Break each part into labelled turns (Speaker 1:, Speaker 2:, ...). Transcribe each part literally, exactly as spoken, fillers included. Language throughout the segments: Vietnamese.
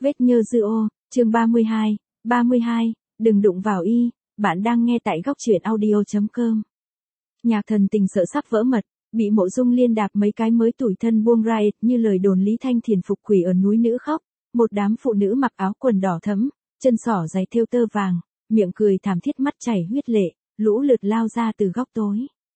Speaker 1: Vết nhơ dư ô, chương ba mươi hai, ba mươi hai, đừng đụng vào y, bạn đang nghe tại góc truyện audio.com. Nhạc Thần Tình sợ sắp vỡ mật, bị Mộ Dung Liên đạp mấy cái mới tủi thân buông ra ệt như lời đồn Lý Thanh Thiền phục quỷ ở núi nữ khóc, một đám phụ nữ mặc áo quần đỏ thẫm, chân sỏ giày thêu tơ vàng, miệng cười thảm thiết mắt chảy huyết lệ, lũ lượt lao ra từ góc tối.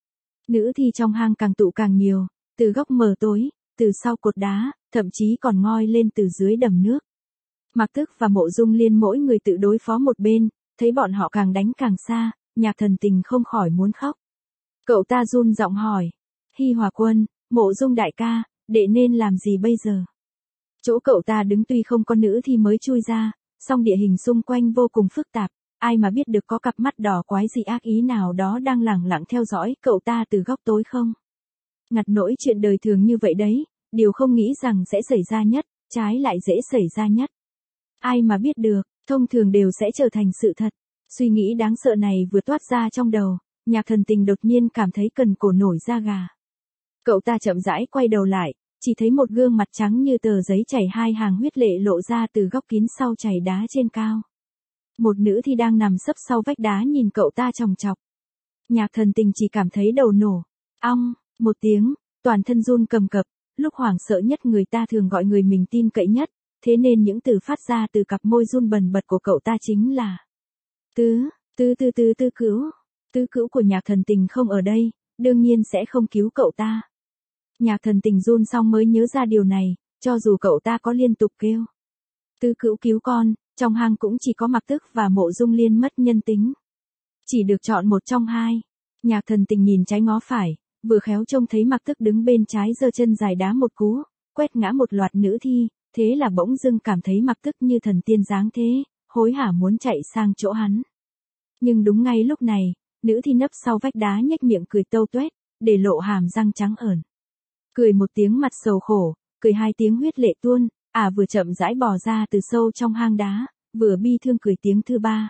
Speaker 1: Nữ thi trong hang càng tụ càng nhiều, từ góc mờ tối, từ sau cột đá, thậm chí còn ngoi lên từ dưới đầm nước. Mạc Tức và Mộ Dung Liên mỗi người tự đối phó một bên, thấy bọn họ càng đánh càng xa, Nhạc Thần Tình không khỏi muốn khóc. Cậu ta run giọng hỏi, Hi Hòa Quân, Mộ Dung đại ca, đệ nên làm gì bây giờ? Chỗ cậu ta đứng tuy không có nữ thì mới chui ra, song địa hình xung quanh vô cùng phức tạp, ai mà biết được có cặp mắt đỏ quái dị ác ý nào đó đang lẳng lặng theo dõi cậu ta từ góc tối không? Ngặt nỗi chuyện đời thường như vậy đấy, điều không nghĩ rằng sẽ xảy ra nhất, trái lại dễ xảy ra nhất. Ai mà biết được, thông thường đều sẽ trở thành sự thật. Suy nghĩ đáng sợ này vừa toát ra trong đầu, Nhạc Thần Tình đột nhiên cảm thấy cần cổ nổi da gà. Cậu ta chậm rãi quay đầu lại, chỉ thấy một gương mặt trắng như tờ giấy chảy hai hàng huyết lệ lộ ra từ góc kín sau chảy đá trên cao. Một nữ thi đang nằm sấp sau vách đá nhìn cậu ta chòng chọc. Nhạc Thần Tình chỉ cảm thấy đầu nổ, ong, một tiếng, toàn thân run cầm cập, lúc hoảng sợ nhất người ta thường gọi người mình tin cậy nhất, thế nên những từ phát ra từ cặp môi run bần bật của cậu ta chính là Tứ, tứ tứ tứ tứ cứu. Tứ cứu của Nhạc Thần Tình không ở đây, đương nhiên sẽ không cứu cậu ta. Nhạc Thần Tình run xong mới nhớ ra điều này, cho dù cậu ta có liên tục kêu Tứ cứu cứu con, trong hang cũng chỉ có Mạc Tức và Mộ Dung Liên mất nhân tính. Chỉ được chọn một trong hai. Nhạc Thần Tình nhìn trái ngó phải, vừa khéo trông thấy Mạc Tức đứng bên trái giơ chân dài đá một cú, quét ngã một loạt nữ thi, thế là bỗng dưng cảm thấy Mạc Tức như thần tiên dáng thế, hối hả muốn chạy sang chỗ hắn. Nhưng đúng ngay lúc này, nữ thi nấp sau vách đá nhếch miệng cười tâu tuét, để lộ hàm răng trắng ởn. Cười một tiếng mặt sầu khổ, cười hai tiếng huyết lệ tuôn, à vừa chậm rãi bò ra từ sâu trong hang đá, vừa bi thương cười tiếng thứ ba.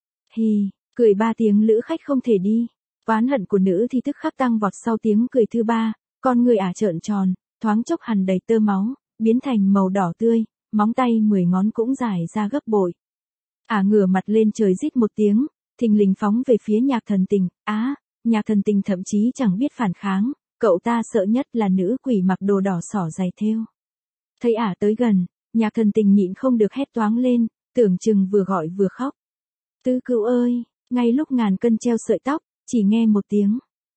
Speaker 1: Hì, cười ba tiếng lữ khách không thể đi. Oán hận của nữ thi tức khắc tăng vọt sau tiếng cười thứ ba, con người ả trợn tròn, thoáng chốc hằn đầy tơ máu, biến thành màu đỏ tươi, móng tay mười ngón cũng dài ra gấp bội. Ả ngửa mặt lên trời rít một tiếng, thình lình phóng về phía Nhạc Thần Tình, á, Nhạc Thần Tình thậm chí chẳng biết phản kháng, cậu ta sợ nhất là nữ quỷ mặc đồ đỏ xỏ giày thêu. Thấy ả tới gần, Nhạc Thần Tình nhịn không được hét toáng lên, tưởng chừng vừa gọi vừa khóc. Tứ cứu ơi, ngay lúc ngàn cân treo sợi tóc, chỉ nghe một tiếng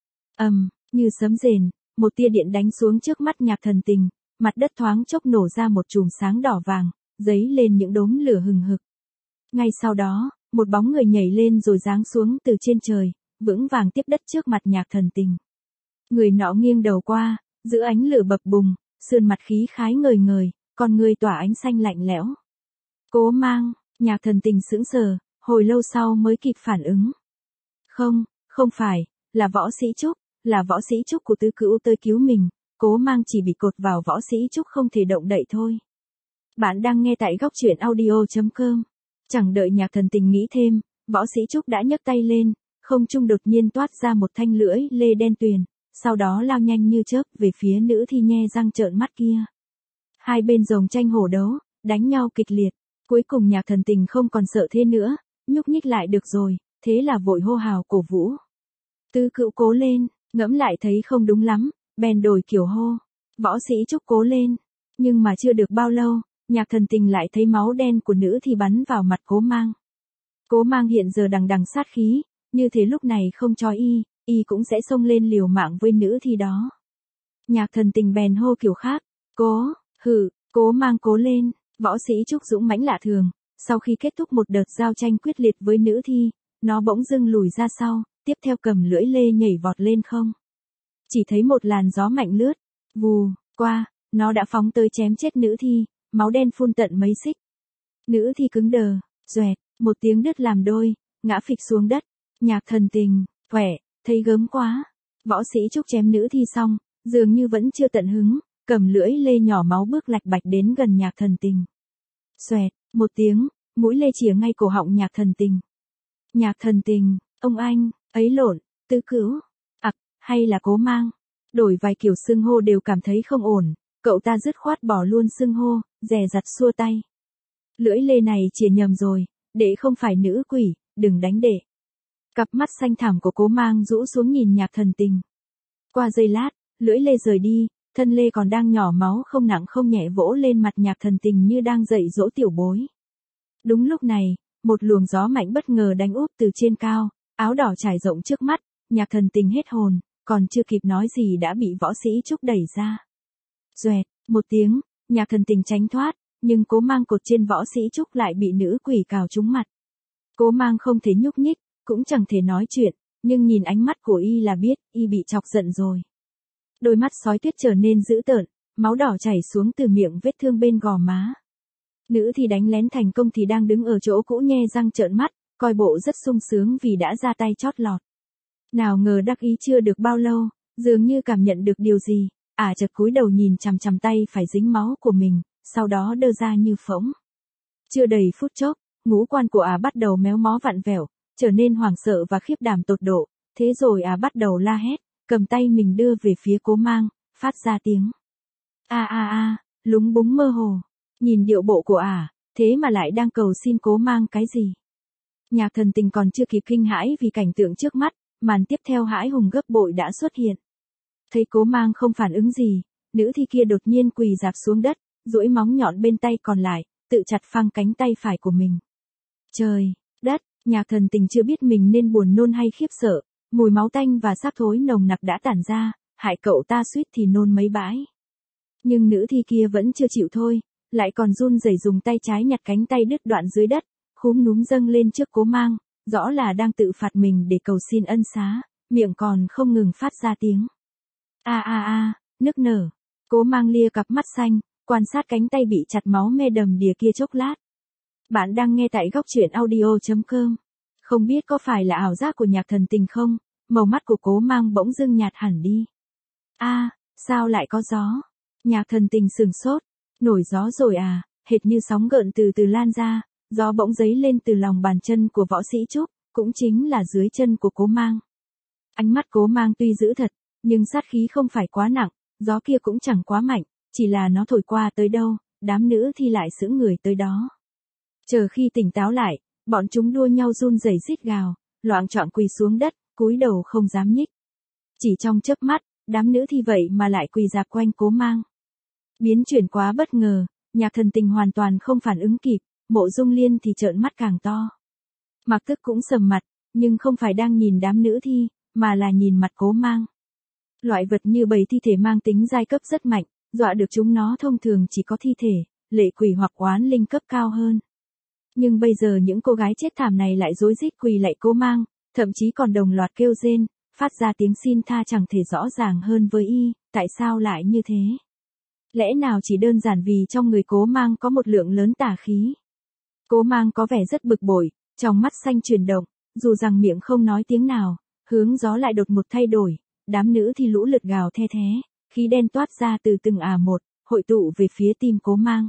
Speaker 1: ầm, như sấm rền, một tia điện đánh xuống trước mắt Nhạc Thần Tình, mặt đất thoáng chốc nổ ra một chùm sáng đỏ vàng, dấy lên những đốm lửa hừng hực. Ngay sau đó, một bóng người nhảy lên rồi giáng xuống từ trên trời, vững vàng tiếp đất trước mặt Nhạc Thần Tình. Người nọ nghiêng đầu qua, giữa ánh lửa bập bùng, sườn mặt khí khái ngời ngời, con người tỏa ánh xanh lạnh lẽo. Cố Mang, Nhạc Thần Tình sững sờ, hồi lâu sau mới kịp phản ứng. Không, không phải, là Võ Sĩ Trúc, là Võ Sĩ Trúc của Tứ Cữu tới cứu mình, Cố Mang chỉ bị cột vào Võ Sĩ Trúc không thể động đậy thôi. Bạn đang nghe tại góc truyện audio.com. Chẳng đợi Nhạc Thần Tình nghĩ thêm, Võ Sĩ Trúc đã nhấc tay lên, không trung đột nhiên toát ra một thanh lưỡi lê đen tuyền, sau đó lao nhanh như chớp về phía nữ thi nhe răng trợn mắt kia. Hai bên rồng tranh hổ đấu, đánh nhau kịch liệt, cuối cùng Nhạc Thần Tình không còn sợ thế nữa, nhúc nhích lại được rồi, thế là vội hô hào cổ vũ. Tứ Cữu cố lên, ngẫm lại thấy không đúng lắm, bèn đổi kiểu hô, Võ Sĩ Trúc cố lên, nhưng mà chưa được bao lâu, Nhạc Thần Tình lại thấy máu đen của nữ thì bắn vào mặt Cố Mang. Cố Mang hiện giờ đằng đằng sát khí, như thế lúc này không cho y, y cũng sẽ xông lên liều mạng với nữ thì đó. Nhạc Thần Tình bèn hô kiểu khác, cố, hử, Cố Mang cố lên, Võ Sĩ Trúc dũng mãnh lạ thường, sau khi kết thúc một đợt giao tranh quyết liệt với nữ thi, nó bỗng dưng lùi ra sau, tiếp theo cầm lưỡi lê nhảy vọt lên không. Chỉ thấy một làn gió mạnh lướt, vù, qua, nó đã phóng tới chém chết nữ thi, máu đen phun tận mấy xích. Nữ thi cứng đờ, doẹt, một tiếng đứt làm đôi, ngã phịch xuống đất. Nhạc Thần Tình, khỏe, thấy gớm quá. Võ Sĩ Trúc chém nữ thi xong, dường như vẫn chưa tận hứng, cầm lưỡi lê nhỏ máu bước lạch bạch đến gần Nhạc Thần Tình. Xoẹt, một tiếng, mũi lê chìa ngay cổ họng Nhạc Thần Tình. Nhạc Thần Tình, ông anh, ấy lộn, Tứ Cữu, ặc, hay là Cố Mang. Đổi vài kiểu xưng hô đều cảm thấy không ổn, cậu ta dứt khoát bỏ luôn xưng hô, dè dặt xua tay. Lưỡi lê này chìa nhầm rồi, đệ không phải nữ quỷ, đừng đánh đệ. Cặp mắt xanh thẳm của Cố Mang rũ xuống nhìn Nhạc Thần Tình. Qua giây lát, lưỡi lê rời đi, thân lê còn đang nhỏ máu không nặng không nhẹ vỗ lên mặt Nhạc Thần Tình như đang dạy dỗ tiểu bối. Đúng lúc này, một luồng gió mạnh bất ngờ đánh úp từ trên cao, áo đỏ trải rộng trước mắt, Nhạc Thần Tình hết hồn, còn chưa kịp nói gì đã bị võ sĩ Trúc đẩy ra. Doẹt, một tiếng, Nhạc Thần Tình tránh thoát, nhưng Cố Mang cột trên võ sĩ Trúc lại bị nữ quỷ cào trúng mặt. Cố Mang không thể nhúc nhích, cũng chẳng thể nói chuyện, nhưng nhìn ánh mắt của y là biết, y bị chọc giận rồi. Đôi mắt sói tuyết trở nên dữ tợn, máu đỏ chảy xuống từ miệng vết thương bên gò má. Nữ thì đánh lén thành công thì đang đứng ở chỗ cũ nhe răng trợn mắt, coi bộ rất sung sướng vì đã ra tay chót lọt. Nào ngờ đắc ý chưa được bao lâu, dường như cảm nhận được điều gì, ả à chợt cúi đầu nhìn chằm chằm tay phải dính máu của mình, sau đó đơ ra như phỗng. Chưa đầy phút chốc, ngũ quan của ả à bắt đầu méo mó vặn vẹo, trở nên hoảng sợ và khiếp đảm tột độ, thế rồi ả à bắt đầu la hét, cầm tay mình đưa về phía Cố Mang, phát ra tiếng a a a, lúng búng mơ hồ. Nhìn điệu bộ của ả, à, thế mà lại đang cầu xin Cố Mang cái gì? Nhạc Thần Tình còn chưa kịp kinh hãi vì cảnh tượng trước mắt, màn tiếp theo hãi hùng gấp bội đã xuất hiện. Thấy Cố Mang không phản ứng gì, nữ thi kia đột nhiên quỳ rạp xuống đất, duỗi móng nhọn bên tay còn lại, tự chặt phăng cánh tay phải của mình. Trời, đất, Nhạc Thần Tình chưa biết mình nên buồn nôn hay khiếp sợ, mùi máu tanh và xác thối nồng nặc đã tản ra, hại cậu ta suýt thì nôn mấy bãi. Nhưng nữ thi kia vẫn chưa chịu thôi, lại còn run rẩy dùng tay trái nhặt cánh tay đứt đoạn dưới đất, khúm núm dâng lên trước Cố Mang, rõ là đang tự phạt mình để cầu xin ân xá, miệng còn không ngừng phát ra tiếng a a a, nức nở. Cố Mang lia cặp mắt xanh, quan sát cánh tay bị chặt máu me đầm đìa kia chốc lát. Bạn đang nghe tại góc truyện audio chấm com. Không biết có phải là ảo giác của Nhạc Thần Tình không, màu mắt của Cố Mang bỗng dưng nhạt hẳn đi. A, à, sao lại có gió? Nhạc Thần Tình sửng sốt, nổi gió rồi à, hệt như sóng gợn từ từ lan ra, gió bỗng dấy lên từ lòng bàn chân của võ sĩ Trúc, cũng chính là dưới chân của Cố Mang. Ánh mắt Cố Mang tuy dữ thật, nhưng sát khí không phải quá nặng, gió kia cũng chẳng quá mạnh, chỉ là nó thổi qua tới đâu, đám nữ thi lại sững người tới đó. Chờ khi tỉnh táo lại, bọn chúng đua nhau run rẩy rít gào, loạng choạng quỳ xuống đất, cúi đầu không dám nhích. Chỉ trong chớp mắt, đám nữ thi vậy mà lại quỳ rạp quanh Cố Mang. Biến chuyển quá bất ngờ, Nhạc Thần Tình hoàn toàn không phản ứng kịp, Mộ Dung Liên thì trợn mắt càng to. Mặc Tức cũng sầm mặt, nhưng không phải đang nhìn đám nữ thi, mà là nhìn mặt Cố Mang. Loại vật như bầy thi thể mang tính giai cấp rất mạnh, dọa được chúng nó thông thường chỉ có thi thể, lệ quỷ hoặc oán linh cấp cao hơn. Nhưng bây giờ những cô gái chết thảm này lại rối rít quỳ lạy Cố Mang, thậm chí còn đồng loạt kêu rên, phát ra tiếng xin tha chẳng thể rõ ràng hơn với y, tại sao lại như thế? Lẽ nào chỉ đơn giản vì trong người Cố Mang có một lượng lớn tà khí? Cố Mang có vẻ rất bực bội, trong mắt xanh chuyển động, dù rằng miệng không nói tiếng nào, hướng gió lại đột một thay đổi, đám nữ thì lũ lượt gào the thé, khí đen toát ra từ từng ả một, hội tụ về phía tim Cố Mang.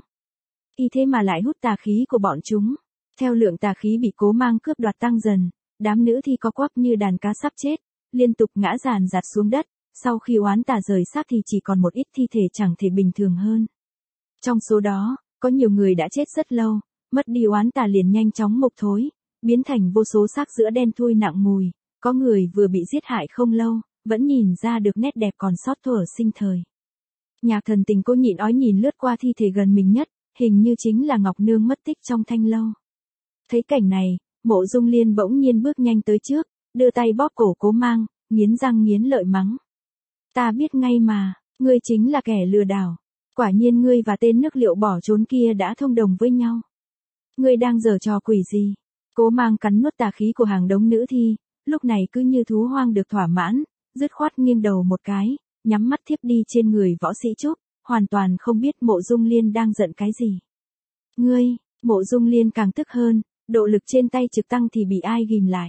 Speaker 1: Y thế mà lại hút tà khí của bọn chúng. Theo lượng tà khí bị Cố Mang cướp đoạt tăng dần, đám nữ thi co quắp như đàn cá sắp chết, liên tục ngã dàn dạt xuống đất, sau khi oán tà rời xác thì chỉ còn một ít thi thể chẳng thể bình thường hơn. Trong số đó, có nhiều người đã chết rất lâu, mất đi oán tà liền nhanh chóng mục thối, biến thành vô số xác giữa đen thui nặng mùi, có người vừa bị giết hại không lâu, vẫn nhìn ra được nét đẹp còn sót thuở sinh thời. Nhạc Thần Tình cô nhịn ói nhìn lướt qua thi thể gần mình nhất, hình như chính là Ngọc Nương mất tích trong thanh lâu. Thấy cảnh này, Mộ Dung Liên bỗng nhiên bước nhanh tới trước, đưa tay bóp cổ Cố Mang, nghiến răng nghiến lợi mắng. Ta biết ngay mà, ngươi chính là kẻ lừa đảo. Quả nhiên ngươi và tên nước liệu bỏ trốn kia đã thông đồng với nhau. Ngươi đang giở trò quỷ gì? Cố Mang cắn nuốt tà khí của hàng đống nữ thi, lúc này cứ như thú hoang được thỏa mãn, dứt khoát nghiêng đầu một cái, nhắm mắt thiếp đi trên người võ sĩ Trúc, hoàn toàn không biết Mộ Dung Liên đang giận cái gì. Ngươi, Mộ Dung Liên càng tức hơn, độ lực trên tay trực tăng thì bị ai ghim lại.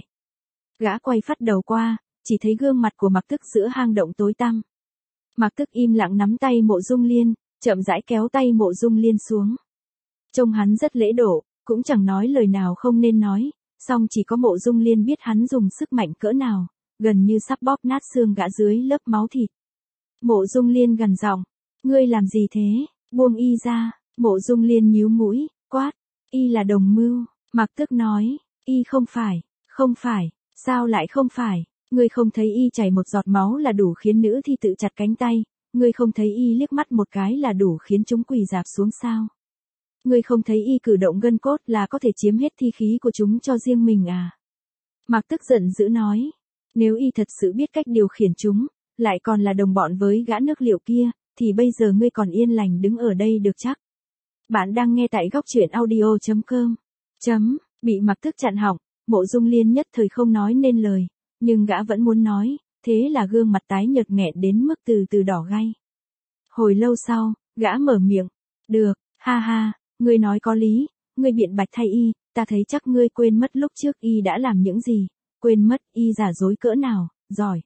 Speaker 1: Gã quay phát đầu qua, chỉ thấy gương mặt của Mặc Tức giữa hang động tối tăm. Mặc Tức im lặng nắm tay Mộ Dung Liên, chậm rãi kéo tay Mộ Dung Liên xuống. Trông hắn rất lễ độ, cũng chẳng nói lời nào không nên nói, song chỉ có Mộ Dung Liên biết hắn dùng sức mạnh cỡ nào, gần như sắp bóp nát xương gã dưới lớp máu thịt. Mộ Dung Liên gằn giọng, ngươi làm gì thế, buông y ra. Mộ Dung Liên nhíu mũi, quát, Y là đồng mưu, Mạc Tức nói, Y không phải, không phải, sao lại không phải, ngươi không thấy Y chảy một giọt máu là đủ khiến nữ thi tự chặt cánh tay, ngươi không thấy Y liếc mắt một cái là đủ khiến chúng quỳ rạp xuống sao? Ngươi không thấy Y cử động gân cốt là có thể chiếm hết thi khí của chúng cho riêng mình à? Mạc Tức giận dữ nói, nếu Y thật sự biết cách điều khiển chúng, lại còn là đồng bọn với gã nước liệu kia, thì bây giờ ngươi còn yên lành đứng ở đây được chắc. Bạn đang nghe tại góc truyện audio chấm com. Chấm, bị Mạc Tức chặn họng, Mộ Dung Liên nhất thời không nói nên lời, nhưng gã vẫn muốn nói, thế là gương mặt tái nhợt nghẹn đến mức từ từ đỏ gay. Hồi lâu sau, gã mở miệng, được, ha ha, ngươi nói có lý, ngươi biện bạch thay Y, ta thấy chắc ngươi quên mất lúc trước Y đã làm những gì, quên mất Y giả dối cỡ nào, giỏi.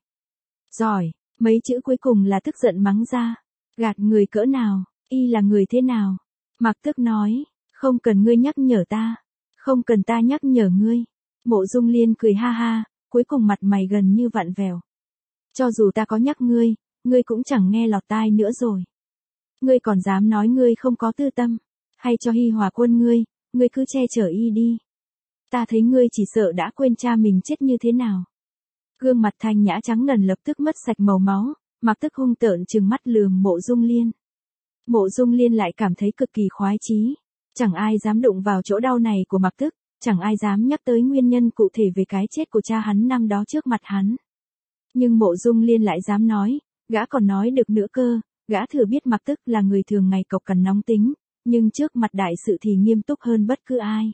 Speaker 1: Giỏi, mấy chữ cuối cùng là tức giận mắng ra, gạt người cỡ nào, Y là người thế nào? Mạc Tức nói, không cần ngươi nhắc nhở ta, không cần ta nhắc nhở ngươi. Mộ Dung Liên cười ha ha, cuối cùng mặt mày gần như vặn vẹo. Cho dù ta có nhắc ngươi, ngươi cũng chẳng nghe lọt tai nữa rồi. Ngươi còn dám nói ngươi không có tư tâm, hay cho Hi Hòa Quân ngươi, ngươi cứ che chở Y đi. Ta thấy ngươi chỉ sợ đã quên cha mình chết như thế nào. Gương mặt Thanh Nhã trắng ngần lập tức mất sạch màu máu, Mạc Tức hung tợn trừng mắt lườm Mộ Dung Liên. Mộ Dung Liên lại cảm thấy cực kỳ khoái chí, chẳng ai dám đụng vào chỗ đau này của Mạc Tức, chẳng ai dám nhắc tới nguyên nhân cụ thể về cái chết của cha hắn năm đó trước mặt hắn. Nhưng Mộ Dung Liên lại dám nói, gã còn nói được nữa cơ, gã thừa biết Mạc Tức là người thường ngày cộc cằn nóng tính, nhưng trước mặt đại sự thì nghiêm túc hơn bất cứ ai.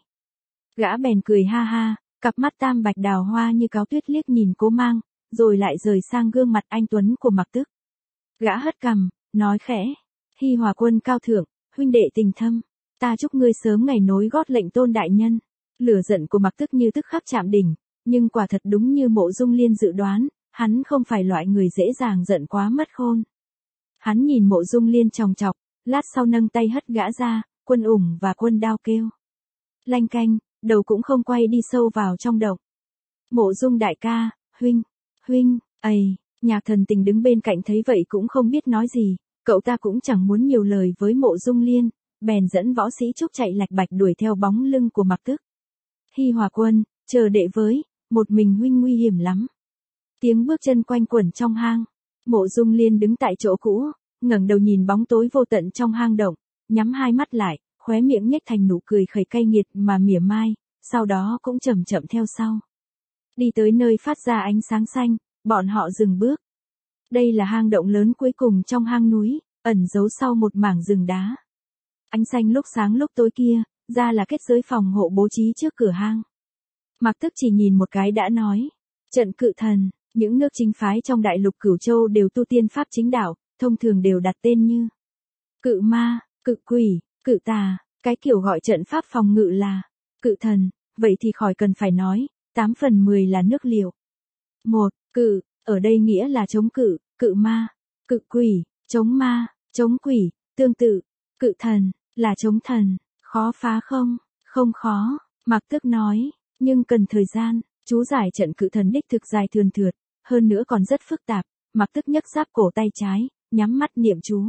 Speaker 1: Gã bèn cười ha ha, cặp mắt tam bạch đào hoa như cáo tuyết liếc nhìn Cố Mang, rồi lại rời sang gương mặt anh tuấn của Mạc Tức. Gã hất cằm, nói khẽ, Hi Hòa Quân cao thượng, huynh đệ tình thâm, ta chúc ngươi sớm ngày nối gót lệnh tôn đại nhân. Lửa giận của Mạc Tức như tức khắc chạm đỉnh, nhưng quả thật đúng như Mộ Dung Liên dự đoán, hắn không phải loại người dễ dàng giận quá mất khôn. Hắn nhìn Mộ Dung Liên chòng chọc, lát sau nâng tay hất gã ra, Quân ủng và Quân đao kêu. Lanh canh, đầu cũng không quay đi sâu vào trong động. Mộ Dung đại ca, huynh, huynh, ầy, Nhạc Thần Tình đứng bên cạnh thấy vậy cũng không biết nói gì, cậu ta cũng chẳng muốn nhiều lời với Mộ Dung Liên, bèn dẫn võ sĩ Trúc chạy lạch bạch đuổi theo bóng lưng của Mạc Tức. Hi Hòa Quân, chờ đệ với, một mình huynh nguy hiểm lắm. Tiếng bước chân quanh quẩn trong hang, Mộ Dung Liên đứng tại chỗ cũ, ngẩng đầu nhìn bóng tối vô tận trong hang động, nhắm hai mắt lại, khóe miệng nhếch thành nụ cười khẩy cay nghiệt mà mỉa mai, sau đó cũng chậm chậm theo sau. Đi tới nơi phát ra ánh sáng xanh, bọn họ dừng bước. Đây là hang động lớn cuối cùng trong hang núi, ẩn giấu sau một mảng rừng đá. Ánh xanh lúc sáng lúc tối kia, ra là kết giới phòng hộ bố trí trước cửa hang. Mạc Tức chỉ nhìn một cái đã nói, trận Cự Thần, những nước chính phái trong đại lục Cửu Châu đều tu tiên pháp chính đạo, thông thường đều đặt tên như Cự Ma, Cự Quỷ, Cự Tà, cái kiểu gọi trận pháp phòng ngự là Cự Thần, vậy thì khỏi cần phải nói, tám phần mười là nước liệu. Một, Cự, ở đây nghĩa là chống cự, Cự Ma, Cự Quỷ, chống ma, chống quỷ, tương tự, Cự Thần, là chống thần, khó phá không? Không khó, Mạc Tức nói, nhưng cần thời gian, chú giải trận Cự Thần đích thực dài thườn thượt, hơn nữa còn rất phức tạp, Mạc Tức nhấc giáp cổ tay trái, nhắm mắt niệm chú.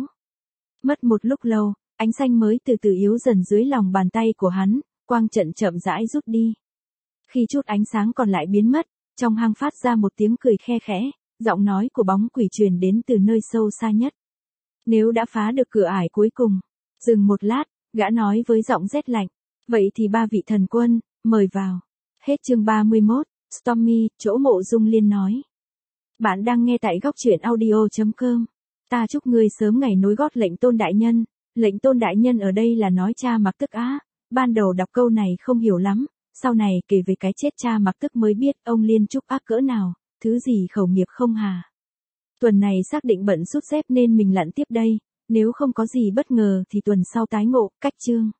Speaker 1: Mất một lúc lâu, ánh xanh mới từ từ yếu dần dưới lòng bàn tay của hắn, quang trận chậm rãi rút đi. Khi chút ánh sáng còn lại biến mất, trong hang phát ra một tiếng cười khe khẽ, giọng nói của bóng quỷ truyền đến từ nơi sâu xa nhất. Nếu đã phá được cửa ải cuối cùng, dừng một lát, gã nói với giọng rét lạnh, vậy thì ba vị thần quân, mời vào. Hết chương ba mươi mốt, Stormy, chỗ Mộ Dung Liên nói. Bạn đang nghe tại góc truyện audio chấm com. Ta chúc ngươi sớm ngày nối gót lệnh tôn đại nhân. Lệnh tôn đại nhân ở đây là nói cha Mạc Tức á. Ban đầu đọc câu này không hiểu lắm, sau này kể về cái chết cha Mạc Tức mới biết ông Liên trúc ác cỡ nào, thứ gì khẩu nghiệp không hà. Tuần này xác định bận sút dép nên mình lặn tiếp đây, nếu không có gì bất ngờ thì tuần sau tái ngộ, cách chương.